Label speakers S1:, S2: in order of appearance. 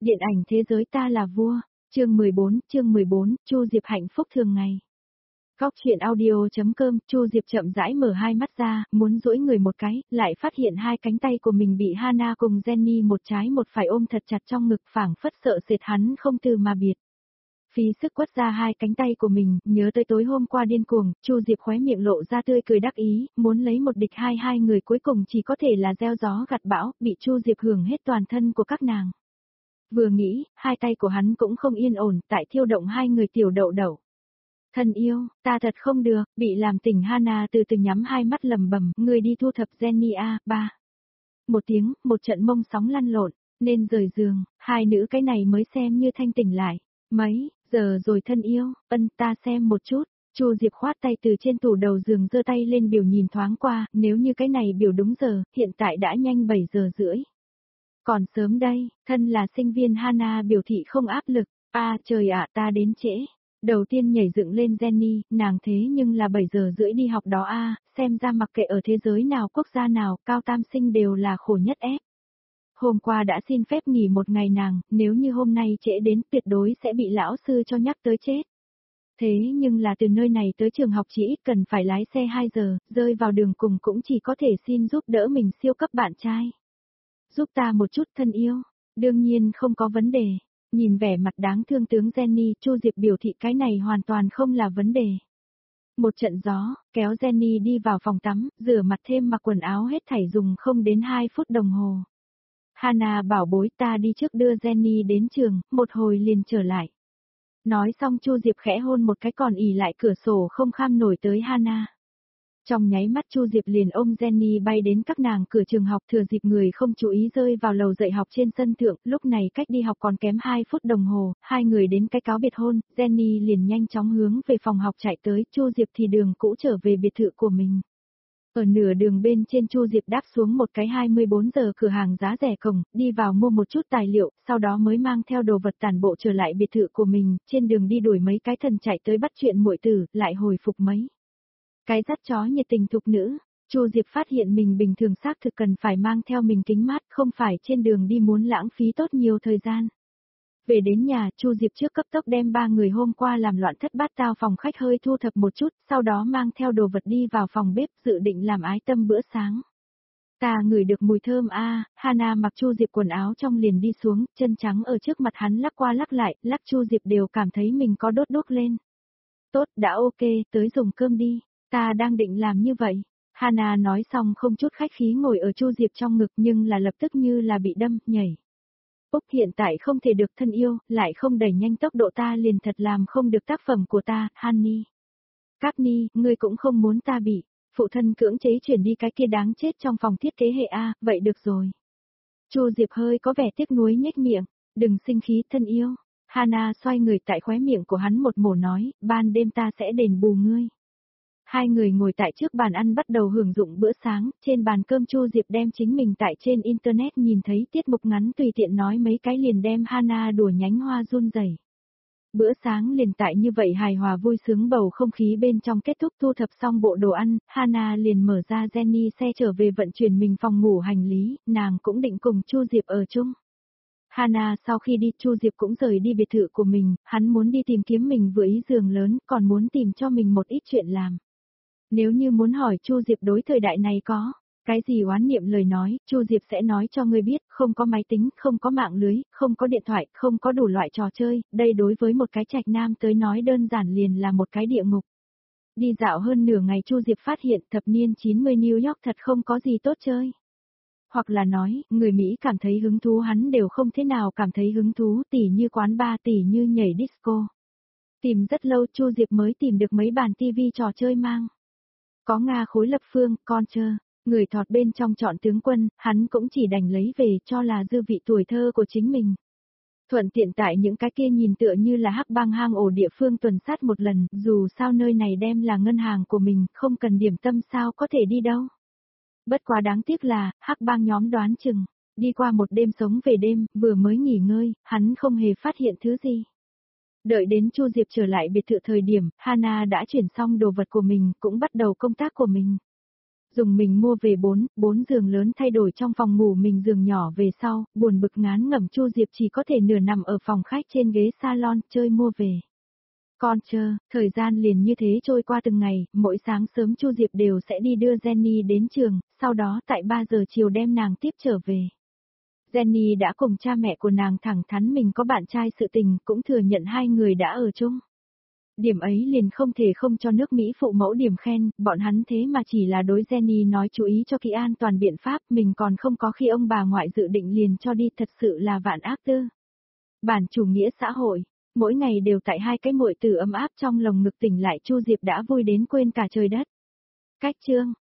S1: Điện ảnh thế giới ta là vua, chương 14, Chu Diệp hạnh phúc thường ngày. Góc truyện audio.com, Chu Diệp chậm rãi mở hai mắt ra, muốn duỗi người một cái, lại phát hiện hai cánh tay của mình bị Hana cùng Jenny một trái một phải ôm thật chặt trong ngực, phảng phất sợ sệt hắn không từ mà biệt. Phí sức quất ra hai cánh tay của mình, nhớ tới tối hôm qua điên cuồng, Chu Diệp khóe miệng lộ ra tươi cười đắc ý, muốn lấy một địch hai người cuối cùng chỉ có thể là gieo gió gặt bão, bị Chu Diệp hưởng hết toàn thân của các nàng. Vừa nghĩ, hai tay của hắn cũng không yên ổn, tại thiêu động hai người tiểu đậu đậu. Thân yêu, ta thật không được, bị làm tỉnh Hana từ từ nhắm hai mắt lầm bầm, người đi thu thập Jenny a, ba. Một tiếng, một trận mông sóng lăn lộn, nên rời giường, hai nữ cái này mới xem như thanh tỉnh lại. Mấy giờ rồi thân yêu, ta xem một chút. Chu Diệp khoát tay từ trên tủ đầu giường giơ tay lên biểu nhìn thoáng qua, nếu như cái này biểu đúng giờ, hiện tại đã nhanh 7 giờ rưỡi. Còn sớm đây, thân là sinh viên Hana biểu thị không áp lực, trời ạ ta đến trễ. Đầu tiên nhảy dựng lên Jenny, nàng thế nhưng là 7 giờ rưỡi đi học đó xem ra mặc kệ ở thế giới nào quốc gia nào, cao tam sinh đều là khổ nhất ép. Hôm qua đã xin phép nghỉ một ngày nàng, nếu như hôm nay trễ đến tuyệt đối sẽ bị lão sư cho nhắc tới chết. Thế nhưng là từ nơi này tới trường học chỉ ít cần phải lái xe 2 giờ, rơi vào đường cùng cũng chỉ có thể xin giúp đỡ mình siêu cấp bạn trai. Giúp ta một chút thân yêu, đương nhiên không có vấn đề. Nhìn vẻ mặt đáng thương tướng Jenny, Chu Diệp biểu thị cái này hoàn toàn không là vấn đề. Một trận gió, kéo Jenny đi vào phòng tắm, rửa mặt thêm mặc quần áo hết thảy dùng không đến 2 phút đồng hồ. Hana bảo bối ta đi trước đưa Jenny đến trường, một hồi liền trở lại. Nói xong Chu Diệp khẽ hôn một cái còn ỉ lại cửa sổ không kham nổi tới Hana. Trong nháy mắt Chu Diệp liền ôm Jenny bay đến các nàng cửa trường học, thừa dịp người không chú ý rơi vào lầu dạy học trên sân thượng, lúc này cách đi học còn kém 2 phút đồng hồ, hai người đến cái cáo biệt hôn, Jenny liền nhanh chóng hướng về phòng học chạy tới, Chu Diệp thì đường cũ trở về biệt thự của mình. Ở nửa đường bên trên Chu Diệp đáp xuống một cái 24 giờ cửa hàng giá rẻ cổng, đi vào mua một chút tài liệu, sau đó mới mang theo đồ vật tản bộ trở lại biệt thự của mình, trên đường đi đuổi mấy cái thần chạy tới bắt chuyện muội tử, lại hồi phục mấy cái dắt chó nhiệt tình thục nữ. Chu Diệp phát hiện mình bình thường xác thực cần phải mang theo mình kính mát, không phải trên đường đi muốn lãng phí tốt nhiều thời gian. Về đến nhà, Chu Diệp trước cấp tốc đem 3 người hôm qua làm loạn thất bát tao phòng khách hơi thu thập một chút, sau đó mang theo đồ vật đi vào phòng bếp dự định làm ái tâm bữa sáng. Ta ngửi được mùi thơm Hana mặc Chu Diệp quần áo trong liền đi xuống, chân trắng ở trước mặt hắn lắc qua lắc lại, lắc Chu Diệp đều cảm thấy mình có đốt đốt lên. Tốt, đã ok, tới dùng cơm đi, ta đang định làm như vậy. Hana nói xong không chút khách khí ngồi ở Chu Diệp trong ngực nhưng là lập tức như là bị đâm, nhảy. Úc hiện tại không thể được thân yêu, lại không đẩy nhanh tốc độ ta liền thật làm không được tác phẩm của ta, Honey. Katni, ngươi cũng không muốn ta bị phụ thân cưỡng chế chuyển đi cái kia đáng chết trong phòng thiết kế hệ vậy được rồi. Chu Diệp hơi có vẻ tiếc nuối nhếch miệng, đừng sinh khí thân yêu. Hana xoay người tại khóe miệng của hắn một mổ nói, ban đêm ta sẽ đền bù ngươi. Hai người ngồi tại trước bàn ăn bắt đầu hưởng dụng bữa sáng, trên bàn cơm Chu Diệp đem chính mình tại trên internet nhìn thấy tiết mục ngắn tùy tiện nói mấy cái liền đem Hana đùa nhánh hoa run rẩy. Bữa sáng liền tại như vậy hài hòa vui sướng bầu không khí bên trong kết thúc, thu thập xong bộ đồ ăn, Hana liền mở ra Jenny xe trở về vận chuyển mình phòng ngủ hành lý, nàng cũng định cùng Chu Diệp ở chung. Hana sau khi đi Chu Diệp cũng rời đi biệt thự của mình, hắn muốn đi tìm kiếm mình vừa ý giường lớn, còn muốn tìm cho mình một ít chuyện làm. Nếu như muốn hỏi Chu Diệp đối thời đại này có cái gì oán niệm lời nói, Chu Diệp sẽ nói cho ngươi biết, không có máy tính, không có mạng lưới, không có điện thoại, không có đủ loại trò chơi, đây đối với một cái trạch nam tới nói đơn giản liền là một cái địa ngục. Đi dạo hơn nửa ngày Chu Diệp phát hiện thập niên 90 New York thật không có gì tốt chơi. Hoặc là nói, người Mỹ cảm thấy hứng thú hắn đều không thế nào cảm thấy hứng thú, tỉ như quán bar, tỉ như nhảy disco. Tìm rất lâu Chu Diệp mới tìm được mấy bàn tivi trò chơi mang. Có Nga khối lập phương, con chơ, người thọt bên trong chọn tướng quân, hắn cũng chỉ đành lấy về cho là dư vị tuổi thơ của chính mình. Thuận tiện tại những cái kia nhìn tựa như là hắc bang hang ổ địa phương tuần sát một lần, dù sao nơi này đem là ngân hàng của mình, không cần điểm tâm sao có thể đi đâu. Bất quá đáng tiếc là, hắc bang nhóm đoán chừng, đi qua một đêm sống về đêm, vừa mới nghỉ ngơi, hắn không hề phát hiện thứ gì. Đợi đến Chu Diệp trở lại biệt thự thời điểm, Hana đã chuyển xong đồ vật của mình, cũng bắt đầu công tác của mình. Dùng mình mua về 4 giường lớn thay đổi trong phòng ngủ mình giường nhỏ về sau, buồn bực ngán ngẩm Chu Diệp chỉ có thể nửa nằm ở phòng khách trên ghế salon chơi mua về. Con chờ, thời gian liền như thế trôi qua từng ngày, mỗi sáng sớm Chu Diệp đều sẽ đi đưa Jenny đến trường, sau đó tại 3 giờ chiều đem nàng tiếp trở về. Jenny đã cùng cha mẹ của nàng thẳng thắn mình có bạn trai sự tình, cũng thừa nhận hai người đã ở chung. Điểm ấy liền không thể không cho nước Mỹ phụ mẫu điểm khen, bọn hắn thế mà chỉ là đối Jenny nói chú ý cho kỹ an toàn biện pháp, mình còn không có khi ông bà ngoại dự định liền cho đi, thật sự là vạn ác tư. Bản chủ nghĩa xã hội, mỗi ngày đều tại hai cái muội tử ấm áp trong lồng ngực tỉnh lại Chu Diệp đã vui đến quên cả trời đất. Cách chương